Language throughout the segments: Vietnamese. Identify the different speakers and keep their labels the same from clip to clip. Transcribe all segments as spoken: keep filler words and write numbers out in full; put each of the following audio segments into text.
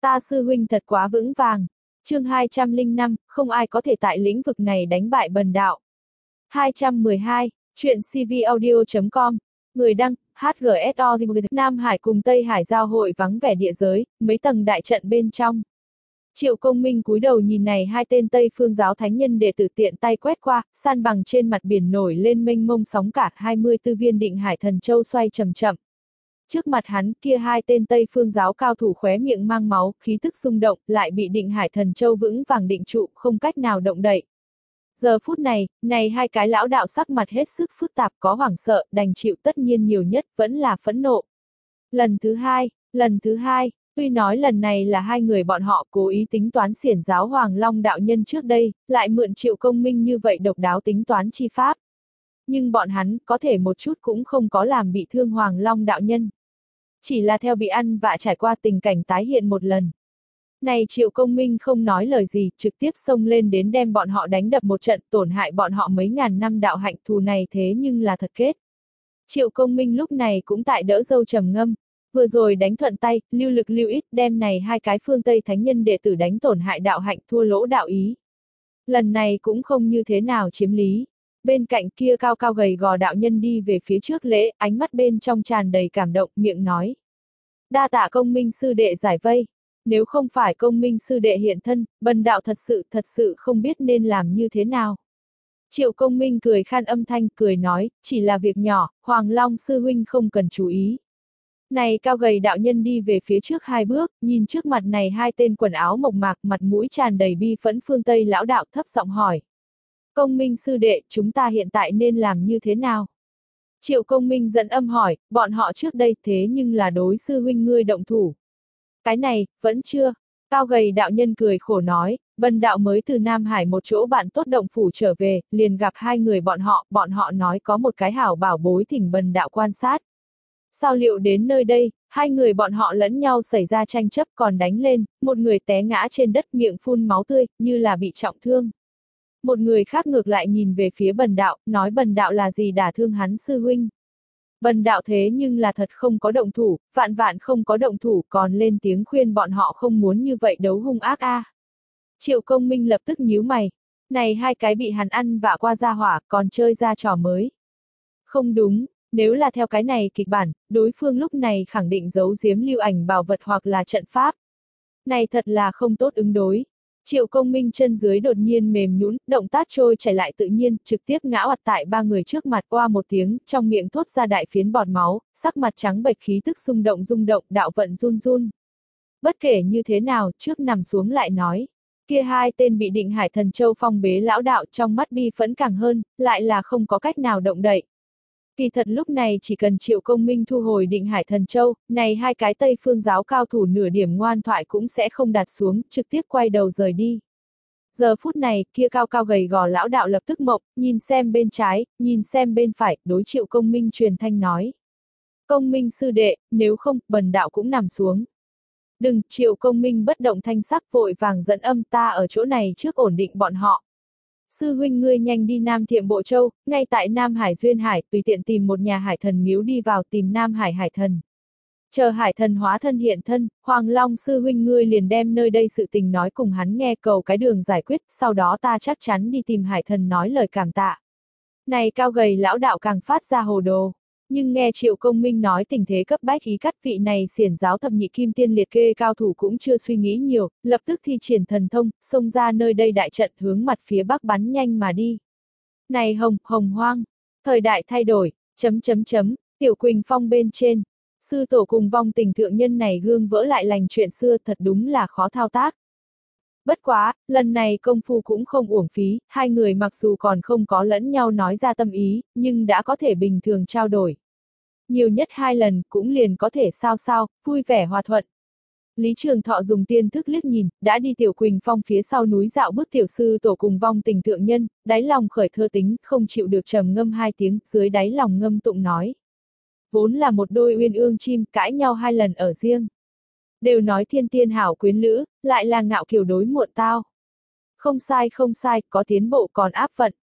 Speaker 1: Ta sư huynh thật quá vững vàng. Chương hai trăm lẻ năm, không ai có thể tại lĩnh vực này đánh bại bần đạo. hai trăm mười hai, chuyện cvaudio chấm com, người đăng, hát giê ét o. Nam Hải cùng Tây Hải giao hội vắng vẻ địa giới, mấy tầng đại trận bên trong. Triệu Công Minh cúi đầu nhìn này hai tên Tây Phương giáo thánh nhân đệ tử tiện tay quét qua, san bằng trên mặt biển nổi lên mênh mông sóng cả hai mươi tư viên định hải thần châu xoay chậm chậm. Trước mặt hắn kia hai tên Tây Phương giáo cao thủ khóe miệng mang máu, khí tức rung động, lại bị định hải thần châu vững vàng định trụ, không cách nào động đậy. Giờ phút này, này hai cái lão đạo sắc mặt hết sức phức tạp, có hoảng sợ, đành chịu, tất nhiên nhiều nhất vẫn là phẫn nộ. Lần thứ hai, lần thứ hai, tuy nói lần này là hai người bọn họ cố ý tính toán xiển giáo Hoàng Long đạo nhân trước đây, lại mượn Triệu Công Minh như vậy độc đáo tính toán chi pháp. Nhưng bọn hắn có thể một chút cũng không có làm bị thương Hoàng Long đạo nhân. Chỉ là theo bị ăn vạ trải qua tình cảnh tái hiện một lần. Này Triệu Công Minh không nói lời gì, trực tiếp xông lên đến đem bọn họ đánh đập một trận, tổn hại bọn họ mấy ngàn năm đạo hạnh, thù này thế nhưng là thật kết. Triệu Công Minh lúc này cũng tại đỡ dâu trầm ngâm, vừa rồi đánh thuận tay, lưu lực lưu ít, đem này hai cái phương Tây thánh nhân đệ tử đánh tổn hại đạo hạnh, thua lỗ đạo ý. Lần này cũng không như thế nào chiếm lý. Bên cạnh kia cao cao gầy gò đạo nhân đi về phía trước lễ, ánh mắt bên trong tràn đầy cảm động, miệng nói. Đa tạ Công Minh sư đệ giải vây. Nếu không phải Công Minh sư đệ hiện thân, bần đạo thật sự, thật sự không biết nên làm như thế nào. Triệu Công Minh cười khan âm thanh, cười nói, chỉ là việc nhỏ, Hoàng Long sư huynh không cần chú ý. Này cao gầy đạo nhân đi về phía trước hai bước, nhìn trước mặt này hai tên quần áo mộc mạc, mặt mũi tràn đầy bi phẫn phương Tây lão đạo thấp giọng hỏi. Công Minh sư đệ, chúng ta hiện tại nên làm như thế nào? Triệu Công Minh dẫn âm hỏi, bọn họ trước đây thế nhưng là đối sư huynh ngươi động thủ. Cái này, vẫn chưa. Cao gầy đạo nhân cười khổ nói, bần đạo mới từ Nam Hải một chỗ bạn tốt động phủ trở về, liền gặp hai người bọn họ, bọn họ nói có một cái hảo bảo bối thỉnh bần đạo quan sát. Sao liệu đến nơi đây, hai người bọn họ lẫn nhau xảy ra tranh chấp còn đánh lên, một người té ngã trên đất miệng phun máu tươi, như là bị trọng thương. Một người khác ngược lại nhìn về phía bần đạo, nói bần đạo là gì đả thương hắn sư huynh. Bần đạo thế nhưng là thật không có động thủ, vạn vạn không có động thủ, còn lên tiếng khuyên bọn họ không muốn như vậy đấu hung ác a. À. Triệu Công Minh lập tức nhíu mày, này hai cái bị hắn ăn vạ qua gia hỏa, còn chơi ra trò mới. Không đúng, nếu là theo cái này kịch bản, đối phương lúc này khẳng định giấu giếm lưu ảnh bảo vật hoặc là trận pháp. Này thật là không tốt ứng đối. Triệu Công Minh chân dưới đột nhiên mềm nhũn, động tác trôi chảy lại tự nhiên, trực tiếp ngã oặt tại ba người trước mặt, qua một tiếng, trong miệng thốt ra đại phiến bọt máu, sắc mặt trắng bệch, khí tức rung động rung động, đạo vận run run. Bất kể như thế nào, trước nằm xuống lại nói, kia hai tên bị định hải thần châu phong bế lão đạo trong mắt bi phẫn càng hơn, lại là không có cách nào động đậy. Kỳ thật lúc này chỉ cần Triệu Công Minh thu hồi định hải thần châu, này hai cái Tây Phương giáo cao thủ nửa điểm ngoan thoại cũng sẽ không đặt xuống, trực tiếp quay đầu rời đi. Giờ phút này, kia cao cao gầy gò lão đạo lập tức mộng, nhìn xem bên trái, nhìn xem bên phải, đối Triệu Công Minh truyền thanh nói. Công Minh sư đệ, nếu không, bần đạo cũng nằm xuống. Đừng, Triệu Công Minh bất động thanh sắc vội vàng dẫn âm, ta ở chỗ này trước ổn định bọn họ. Sư huynh ngươi nhanh đi Nam Thiệm Bộ Châu, ngay tại Nam Hải Duyên Hải, tùy tiện tìm một nhà hải thần miếu đi vào tìm Nam Hải hải thần. Chờ hải thần hóa thân hiện thân, Hoàng Long sư huynh ngươi liền đem nơi đây sự tình nói cùng hắn nghe, cầu cái đường giải quyết, sau đó ta chắc chắn đi tìm hải thần nói lời cảm tạ. Này cao gầy lão đạo càng phát ra hồ đồ. Nhưng nghe Triệu Công Minh nói tình thế cấp bách, ý cắt vị này xiển giáo thập nhị kim tiên liệt kê cao thủ cũng chưa suy nghĩ nhiều, lập tức thi triển thần thông, xông ra nơi đây đại trận hướng mặt phía bắc bắn nhanh mà đi. Này hồng, hồng hoang, thời đại thay đổi, chấm chấm chấm, Tiểu Quỳnh Phong bên trên, sư tổ cùng vong tình thượng nhân này gương vỡ lại lành chuyện xưa, thật đúng là khó thao tác. Bất quá, lần này công phu cũng không uổng phí, hai người mặc dù còn không có lẫn nhau nói ra tâm ý, nhưng đã có thể bình thường trao đổi. Nhiều nhất hai lần, cũng liền có thể sao sao, vui vẻ hòa thuận. Lý Trường Thọ dùng tiên thức liếc nhìn, đã đi Tiểu Quỳnh Phong phía sau núi dạo bước tiểu sư tổ cùng vong tình thượng nhân, đáy lòng khởi thơ tính, không chịu được trầm ngâm hai tiếng, dưới đáy lòng ngâm tụng nói. Vốn là một đôi uyên ương chim, cãi nhau hai lần ở riêng. Đều nói thiên tiên hảo quyến lữ, lại là ngạo kiều đối muộn tao. Không sai không sai, có tiến bộ còn áp vận.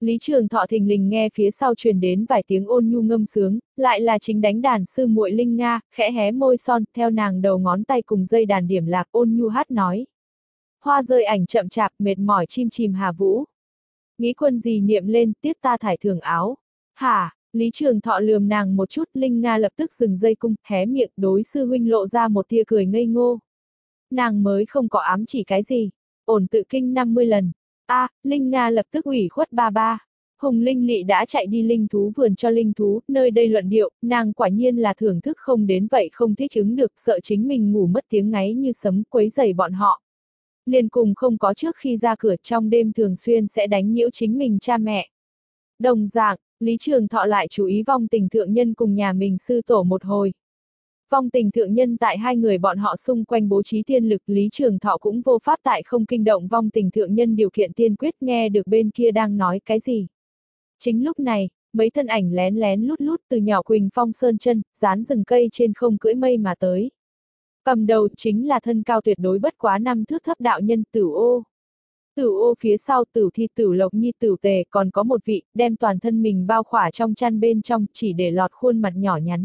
Speaker 1: Lý Trường Thọ thình lình nghe phía sau truyền đến vài tiếng ôn nhu ngâm sướng, lại là chính đánh đàn sư muội Linh Nga, khẽ hé môi son, theo nàng đầu ngón tay cùng dây đàn điểm lạc ôn nhu hát nói. Hoa rơi ảnh chậm chạp, mệt mỏi chim chìm hà vũ. Nghĩ quân gì niệm lên, tiết ta thải thường áo. Hả, Lý Trường Thọ lườm nàng một chút, Linh Nga lập tức dừng dây cung, hé miệng, đối sư huynh lộ ra một tia cười ngây ngô. Nàng mới không có ám chỉ cái gì. Ổn tự kinh năm mươi lần. A, à, Linh Nga lập tức ủy khuất ba ba. Hùng Linh Lị đã chạy đi linh thú vườn cho linh thú, nơi đây luận điệu, nàng quả nhiên là thưởng thức không đến vậy không thích ứng được, sợ chính mình ngủ mất tiếng ngáy như sấm quấy rầy bọn họ. Liền cùng không có trước khi ra cửa trong đêm thường xuyên sẽ đánh nhiễu chính mình cha mẹ. Đồng dạng, Lý Trường Thọ lại chú ý vong tình thượng nhân cùng nhà mình sư tổ một hồi. Vong tình thượng nhân tại hai người bọn họ xung quanh bố trí tiên lực, Lý Trường Thọ cũng vô pháp tại không kinh động vong tình thượng nhân điều kiện tiên quyết, nghe được bên kia đang nói cái gì. Chính lúc này, mấy thân ảnh lén lén lút lút từ nhỏ Quỳnh Phong Sơn chân, dán rừng cây trên không cưỡi mây mà tới. Cầm đầu chính là thân cao tuyệt đối bất quá năm thước thấp đạo nhân Tửu Ô. Tửu Ô phía sau Tửu Thi, Tửu Lộc Nhi, Tửu Tề, còn có một vị, đem toàn thân mình bao khỏa trong chăn bên trong, chỉ để lọt khuôn mặt nhỏ nhắn.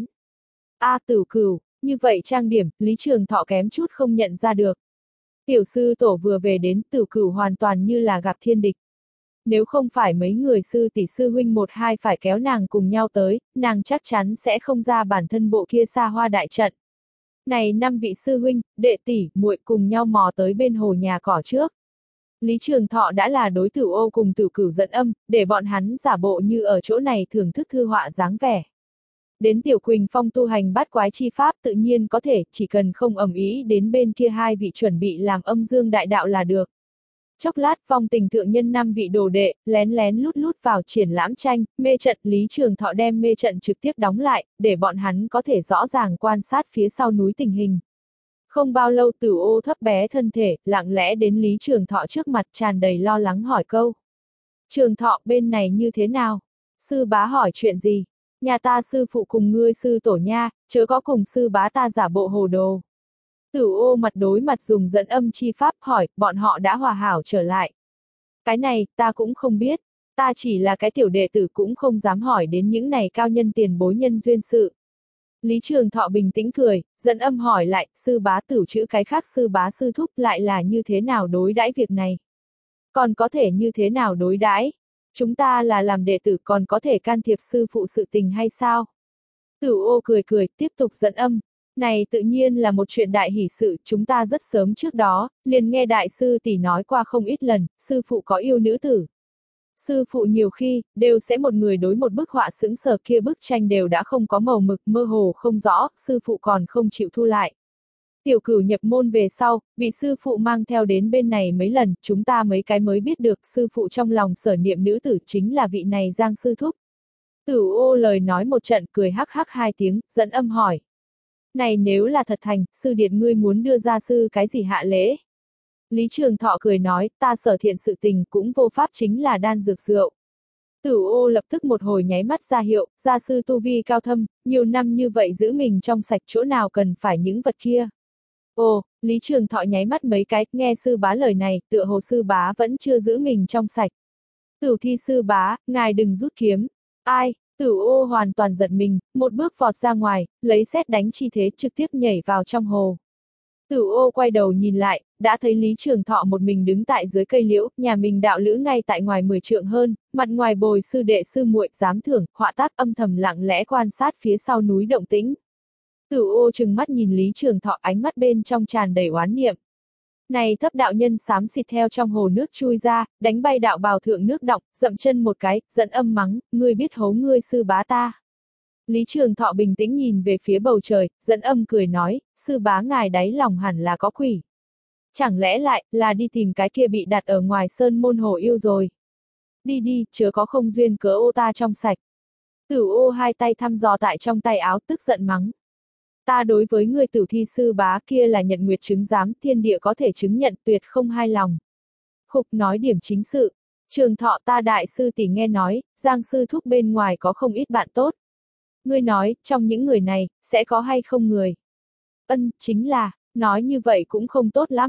Speaker 1: A à, Tửu Cửu, như vậy trang điểm, Lý Trường Thọ kém chút không nhận ra được. Tiểu sư tổ vừa về đến, Tửu Cửu hoàn toàn như là gặp thiên địch. Nếu không phải mấy người sư tỷ sư huynh một hai phải kéo nàng cùng nhau tới, nàng chắc chắn sẽ không ra bản thân bộ kia xa hoa đại trận. Này năm vị sư huynh, đệ tỷ, muội cùng nhau mò tới bên hồ nhà cỏ trước. Lý Trường Thọ đã là đối Tửu Ô cùng Tửu Cửu dẫn âm, để bọn hắn giả bộ như ở chỗ này thưởng thức thư họa dáng vẻ. Đến Tiểu Quỳnh Phong tu hành bát quái chi pháp tự nhiên có thể, chỉ cần không ầm ĩ đến bên kia hai vị chuẩn bị làm âm dương đại đạo là được. Chốc lát vong tình thượng nhân năm vị đồ đệ, lén lén lút lút vào triển lãm tranh, mê trận, Lý Trường Thọ đem mê trận trực tiếp đóng lại, để bọn hắn có thể rõ ràng quan sát phía sau núi tình hình. Không bao lâu Tửu Ô thấp bé thân thể, lặng lẽ đến Lý Trường Thọ trước mặt tràn đầy lo lắng hỏi câu. Trường Thọ bên này như thế nào? Sư bá hỏi chuyện gì? Nhà ta sư phụ cùng ngươi sư tổ nha, chớ có cùng sư bá ta giả bộ hồ đồ. Tửu Ô mặt đối mặt dùng dẫn âm chi pháp hỏi, bọn họ đã hòa hảo trở lại. Cái này, ta cũng không biết, ta chỉ là cái tiểu đệ tử cũng không dám hỏi đến những này cao nhân tiền bối nhân duyên sự. Lý Trường Thọ bình tĩnh cười, dẫn âm hỏi lại, sư bá Tửu chữ cái khác sư bá sư thúc lại là như thế nào đối đãi việc này? Còn có thể như thế nào đối đãi? Chúng ta là làm đệ tử còn có thể can thiệp sư phụ sự tình hay sao? Tửu Ô cười cười, tiếp tục dẫn âm. Này tự nhiên là một chuyện đại hỷ sự, chúng ta rất sớm trước đó, liền nghe đại sư tỷ nói qua không ít lần, sư phụ có yêu nữ tử. Sư phụ nhiều khi, đều sẽ một người đối một bức họa sững sờ, kia bức tranh đều đã không có màu mực, mơ hồ không rõ, sư phụ còn không chịu thu lại. Tiểu Cửu nhập môn về sau, bị sư phụ mang theo đến bên này mấy lần, chúng ta mấy cái mới biết được sư phụ trong lòng sở niệm nữ tử chính là vị này Giang sư thúc. Tửu Ô lời nói một trận cười hắc hắc hai tiếng, dẫn âm hỏi. Này nếu là thật thành, sư điện ngươi muốn đưa ra sư cái gì hạ lễ? Lý Trường Thọ cười nói, ta sở thiện sự tình cũng vô pháp chính là đan dược rượu. Tửu Ô lập tức một hồi nháy mắt ra hiệu, gia sư tu vi cao thâm, nhiều năm như vậy giữ mình trong sạch chỗ nào cần phải những vật kia. Ồ, Lý Trường Thọ nháy mắt mấy cái, nghe sư bá lời này, tựa hồ sư bá vẫn chưa giữ mình trong sạch. Tửu Thi sư bá, ngài đừng rút kiếm. Ai? Tửu Ô hoàn toàn giật mình, một bước vọt ra ngoài, lấy sét đánh chi thế trực tiếp nhảy vào trong hồ. Tửu Ô quay đầu nhìn lại, đã thấy Lý Trường Thọ một mình đứng tại dưới cây liễu, nhà mình đạo lữ ngay tại ngoài mười trượng hơn, mặt ngoài bồi sư đệ sư muội giám thưởng, họa tác âm thầm lặng lẽ quan sát phía sau núi động tĩnh. Tửu Ô trừng mắt nhìn Lý Trường Thọ, ánh mắt bên trong tràn đầy oán niệm. Này thấp đạo nhân xám xịt theo trong hồ nước chui ra, đánh bay đạo bào thượng nước đọng, dậm chân một cái, dẫn âm mắng, ngươi biết hấu ngươi sư bá ta. Lý Trường Thọ bình tĩnh nhìn về phía bầu trời, dẫn âm cười nói, sư bá ngài đáy lòng hẳn là có quỷ. Chẳng lẽ lại, là đi tìm cái kia bị đặt ở ngoài sơn môn hồ yêu rồi. Đi đi, chớ có không duyên cớ ô ta trong sạch. Tửu Ô hai tay thăm dò tại trong tay áo tức giận mắng. Ta đối với người Tửu Thi sư bá kia là nhận nguyệt chứng giám, thiên địa có thể chứng nhận, tuyệt không hai lòng. Khục nói điểm chính sự. Trường Thọ ta đại sư tỷ nghe nói, Giang sư thúc bên ngoài có không ít bạn tốt. Ngươi nói, trong những người này, sẽ có hay không người? Ân, chính là, nói như vậy cũng không tốt lắm.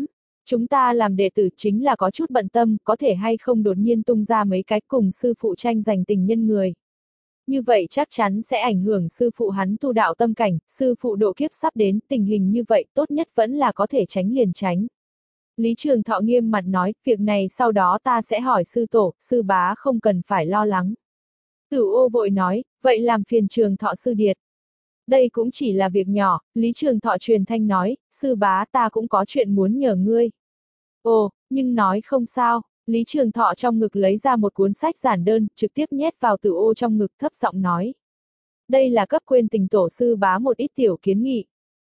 Speaker 1: Chúng ta làm đệ tử chính là có chút bận tâm, có thể hay không đột nhiên tung ra mấy cái cùng sư phụ tranh giành tình nhân người. Như vậy chắc chắn sẽ ảnh hưởng sư phụ hắn tu đạo tâm cảnh, sư phụ độ kiếp sắp đến, tình hình như vậy tốt nhất vẫn là có thể tránh liền tránh. Lý Trường Thọ nghiêm mặt nói, việc này sau đó ta sẽ hỏi sư tổ, sư bá không cần phải lo lắng. Tử Ô vội nói, vậy làm phiền Trường Thọ sư điệt. Đây cũng chỉ là việc nhỏ, Lý Trường Thọ truyền thanh nói, sư bá ta cũng có chuyện muốn nhờ ngươi. Ồ, nhưng nói không sao, Lý Trường Thọ trong ngực lấy ra một cuốn sách giản đơn, trực tiếp nhét vào Tử Ô trong ngực thấp giọng nói. Đây là cấp quên tình tổ sư bá một ít tiểu kiến nghị.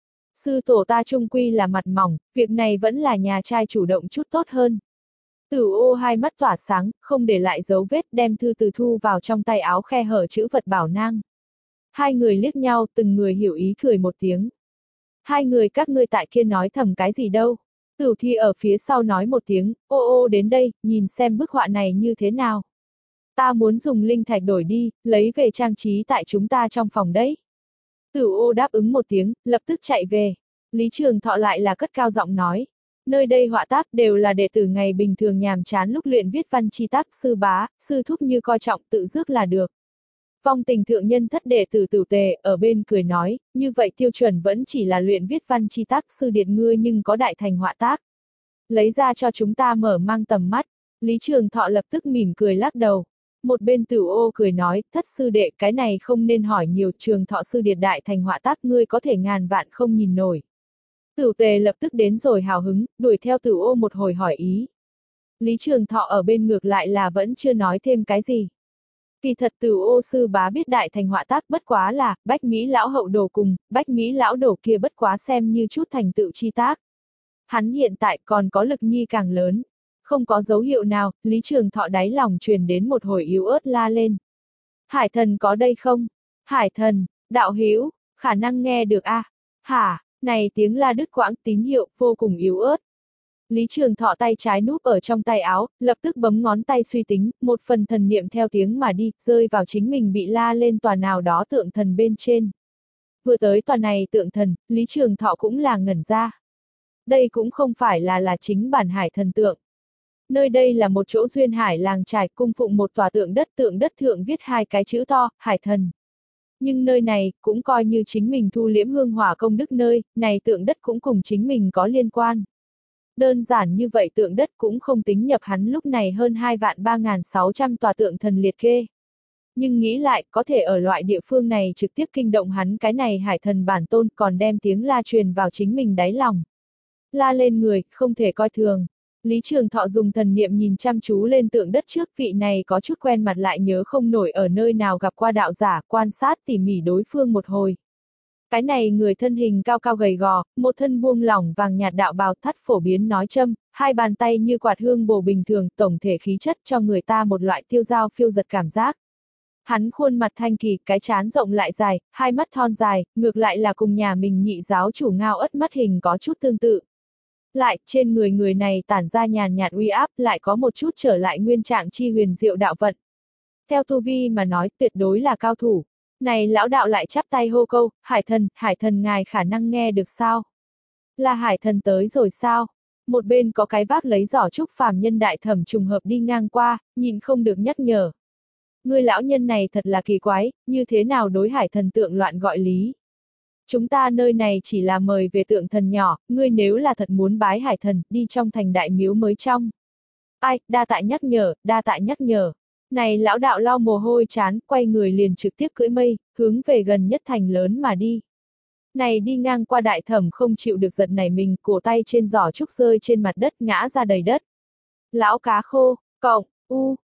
Speaker 1: Sư tổ ta trung quy là mặt mỏng, việc này vẫn là nhà trai chủ động chút tốt hơn. Tử Ô hai mắt tỏa sáng, không để lại dấu vết đem thư từ thu vào trong tay áo khe hở chữ vật bảo nang. Hai người liếc nhau, từng người hiểu ý cười một tiếng. Hai người các ngươi tại kia nói thầm cái gì đâu. Tử Thi ở phía sau nói một tiếng, ô ô đến đây, nhìn xem bức họa này như thế nào. Ta muốn dùng linh thạch đổi đi, lấy về trang trí tại chúng ta trong phòng đấy. Tử Ô đáp ứng một tiếng, lập tức chạy về. Lý Trường Thọ lại là cất cao giọng nói. Nơi đây họa tác đều là đệ tử ngày bình thường nhàm chán lúc luyện viết văn chi tác, sư bá, sư thúc như coi trọng tự dước là được. Vong Tình thượng nhân thất đệ tử Tử Tề ở bên cười nói, như vậy tiêu chuẩn vẫn chỉ là luyện viết văn chi tác, sư điệt ngươi nhưng có đại thành họa tác. Lấy ra cho chúng ta mở mang tầm mắt. Lý Trường Thọ lập tức mỉm cười lắc đầu. Một bên Tử Ô cười nói, thất sư đệ, cái này không nên hỏi nhiều, Trường Thọ sư điệt đại thành họa tác ngươi có thể ngàn vạn không nhìn nổi. Tử Tề lập tức đến rồi hào hứng, đuổi theo Tử Ô một hồi hỏi ý. Lý Trường Thọ ở bên ngược lại là vẫn chưa nói thêm cái gì. Kỳ thật Tử Ô sư bá biết đại thành họa tác bất quá là, Bách Mỹ lão hậu đồ cùng, Bách Mỹ lão đồ kia bất quá xem như chút thành tựu chi tác. Hắn hiện tại còn có lực nhi càng lớn. Không có dấu hiệu nào, Lý Trường Thọ đáy lòng truyền đến một hồi yếu ớt la lên. Hải thần có đây không? Hải thần, đạo hữu, khả năng nghe được a? À? Hả, này tiếng la đứt quãng tín hiệu, vô cùng yếu ớt. Lý Trường Thọ tay trái núp ở trong tay áo, lập tức bấm ngón tay suy tính, một phần thần niệm theo tiếng mà đi, rơi vào chính mình bị la lên tòa nào đó tượng thần bên trên. Vừa tới tòa này tượng thần, Lý Trường Thọ cũng là ngẩn ra. Đây cũng không phải là là chính bản hải thần tượng. Nơi đây là một chỗ duyên hải làng trải cung phụng một tòa tượng đất, tượng đất thượng viết hai cái chữ to, hải thần. Nhưng nơi này, cũng coi như chính mình thu liễm hương hỏa công đức nơi, này tượng đất cũng cùng chính mình có liên quan. Đơn giản như vậy tượng đất cũng không tính nhập hắn lúc này hơn hai vạn ba nghìn sáu trăm tòa tượng thần liệt kê. Nhưng nghĩ lại, có thể ở loại địa phương này trực tiếp kinh động hắn cái này hải thần bản tôn còn đem tiếng la truyền vào chính mình đáy lòng. La lên người, không thể coi thường. Lý Trường Thọ dùng thần niệm nhìn chăm chú lên tượng đất trước, vị này có chút quen mặt lại nhớ không nổi ở nơi nào gặp qua đạo giả, quan sát tỉ mỉ đối phương một hồi. Cái này người thân hình cao cao gầy gò, một thân buông lỏng vàng nhạt đạo bào thắt phổ biến nói châm, hai bàn tay như quạt hương bổ bình thường, tổng thể khí chất cho người ta một loại tiêu dao phiêu giật cảm giác. Hắn khuôn mặt thanh kỳ, cái trán rộng lại dài, hai mắt thon dài, ngược lại là cùng nhà mình nhị giáo chủ Ngao Ất mắt hình có chút tương tự. Lại, trên người người này tản ra nhàn nhạt uy áp, lại có một chút trở lại nguyên trạng chi huyền diệu đạo vận. Theo tu vi mà nói, tuyệt đối là cao thủ. Này lão đạo lại chắp tay hô câu, hải thần, hải thần ngài khả năng nghe được sao? Là hải thần tới rồi sao? Một bên có cái vác lấy giỏ trúc phàm nhân đại thẩm trùng hợp đi ngang qua, nhìn không được nhắc nhở. Người lão nhân này thật là kỳ quái, như thế nào đối hải thần tượng loạn gọi lý? Chúng ta nơi này chỉ là mời về tượng thần nhỏ, ngươi nếu là thật muốn bái hải thần, đi trong thành đại miếu mới trong. Ai, đa tạ nhắc nhở, đa tạ nhắc nhở. Này lão đạo lau mồ hôi chán, quay người liền trực tiếp cưỡi mây, hướng về gần nhất thành lớn mà đi. Này đi ngang qua đại thẩm không chịu được giật này mình, cổ tay trên giỏ trúc rơi trên mặt đất ngã ra đầy đất. Lão cá khô, cọng, u,